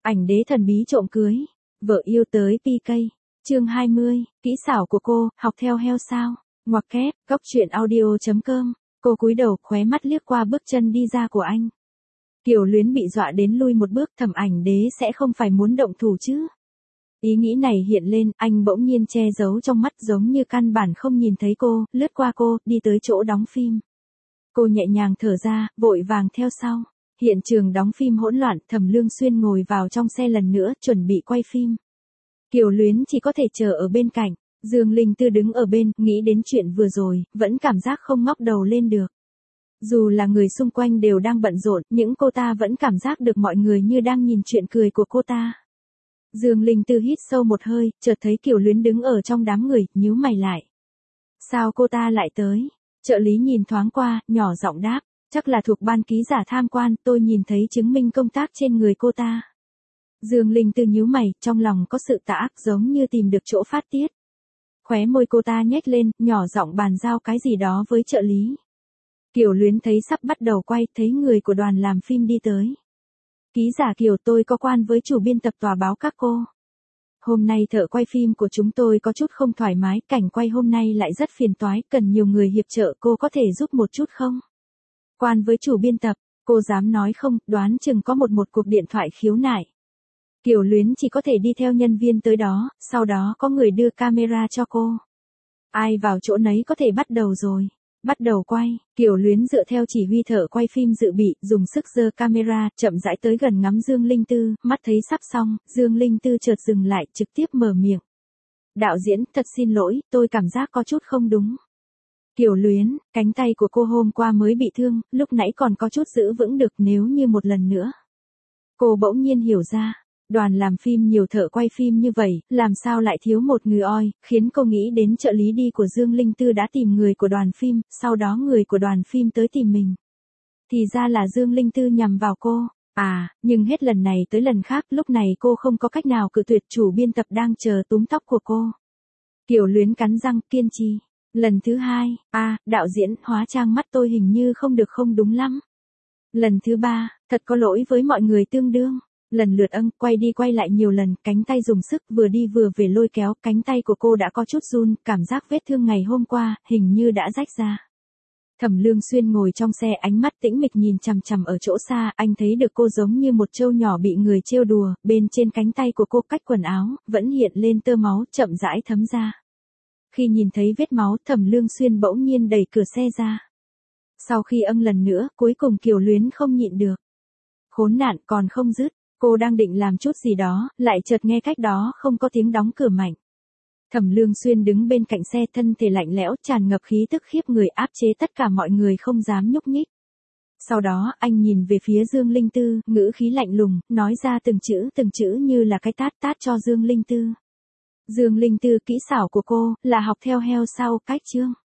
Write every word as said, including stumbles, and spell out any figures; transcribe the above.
Ảnh đế thần bí trộm cưới. Vợ yêu tới pê ca. Chương hai mươi, kỹ xảo của cô, học theo heo sao? Ngoặc kép, góc truyện audio chấm com. Cô cúi đầu, khóe mắt liếc qua bước chân đi ra của anh. Kiều Luyến bị dọa đến lui một bước, Thẩm Ảnh Đế sẽ không phải muốn động thủ chứ? Ý nghĩ này hiện lên, anh bỗng nhiên che giấu trong mắt giống như căn bản không nhìn thấy cô, lướt qua cô, đi tới chỗ đóng phim. Cô nhẹ nhàng thở ra, vội vàng theo sau. Hiện trường đóng phim hỗn loạn, Thẩm Lương Xuyên ngồi vào trong xe lần nữa, chuẩn bị quay phim. Kiều Luyến chỉ có thể chờ ở bên cạnh. Dương Linh Tư đứng ở bên, nghĩ đến chuyện vừa rồi, vẫn cảm giác không ngóc đầu lên được. Dù là người xung quanh đều đang bận rộn, nhưng cô ta vẫn cảm giác được mọi người như đang nhìn chuyện cười của cô ta. Dương Linh Tư hít sâu một hơi, chợt thấy Kiều Luyến đứng ở trong đám người, nhíu mày lại. Sao cô ta lại tới? Trợ lý nhìn thoáng qua, nhỏ giọng đáp, chắc là thuộc ban ký giả tham quan, tôi nhìn thấy chứng minh công tác trên người cô ta. Dương Linh Tư nhíu mày, trong lòng có sự tà ác giống như tìm được chỗ phát tiết. Khóe môi cô ta nhếch lên, nhỏ giọng bàn giao cái gì đó với trợ lý. Kiều Luyến thấy sắp bắt đầu quay, thấy người của đoàn làm phim đi tới. Ký giả Kiều, tôi có quan với chủ biên tập tòa báo các cô. Hôm nay thợ quay phim của chúng tôi có chút không thoải mái, cảnh quay hôm nay lại rất phiền toái, cần nhiều người hiệp trợ, cô có thể giúp một chút không? Quan với chủ biên tập, cô dám nói không, đoán chừng có một một cuộc điện thoại khiếu nại. Kiều Luyến chỉ có thể đi theo nhân viên tới đó, sau đó có người đưa camera cho cô. Ai vào chỗ nấy có thể bắt đầu rồi. Bắt đầu quay, Kiều Luyến dựa theo chỉ huy thợ quay phim dự bị, dùng sức giơ camera, chậm rãi tới gần ngắm Dương Linh Tư, mắt thấy sắp xong, Dương Linh Tư chợt dừng lại, trực tiếp mở miệng. Đạo diễn, thật xin lỗi, tôi cảm giác có chút không đúng. Kiều Luyến, cánh tay của cô hôm qua mới bị thương, lúc nãy còn có chút giữ vững được, nếu như một lần nữa. Cô bỗng nhiên hiểu ra. Đoàn làm phim nhiều thợ quay phim như vậy, làm sao lại thiếu một người oi, khiến cô nghĩ đến trợ lý đi của Dương Linh Tư đã tìm người của đoàn phim, sau đó người của đoàn phim tới tìm mình. Thì ra là Dương Linh Tư nhằm vào cô. À, nhưng hết lần này tới lần khác, lúc này cô không có cách nào cự tuyệt, chủ biên tập đang chờ túm tóc của cô. Kiều Luyến cắn răng, kiên trì. Lần thứ hai, à, đạo diễn, hóa trang mắt tôi hình như không được, không đúng lắm. Lần thứ ba, thật có lỗi với mọi người tương đương. Lần lượt âng, quay đi quay lại nhiều lần, cánh tay dùng sức vừa đi vừa về lôi kéo, cánh tay của cô đã có chút run, cảm giác vết thương ngày hôm qua, hình như đã rách ra. Thẩm Lương Xuyên ngồi trong xe, ánh mắt tĩnh mịch nhìn chằm chằm ở chỗ xa, anh thấy được cô giống như một trâu nhỏ bị người trêu đùa, bên trên cánh tay của cô cách quần áo, vẫn hiện lên tơ máu, chậm rãi thấm ra. Khi nhìn thấy vết máu, Thẩm Lương Xuyên bỗng nhiên đẩy cửa xe ra. Sau khi âng lần nữa, cuối cùng Kiều Luyến không nhịn được. Khốn nạn, còn không dứt. Cô đang định làm chút gì đó, lại chợt nghe cách đó không có tiếng đóng cửa mạnh. Thẩm Lương Xuyên đứng bên cạnh xe, thân thể lạnh lẽo, tràn ngập khí tức khiếp người, áp chế tất cả mọi người không dám nhúc nhích. Sau đó, anh nhìn về phía Dương Linh Tư, ngữ khí lạnh lùng, nói ra từng chữ từng chữ như là cái tát tát cho Dương Linh Tư. Dương Linh Tư, kỹ xảo của cô, là học theo heo sao, cách chương.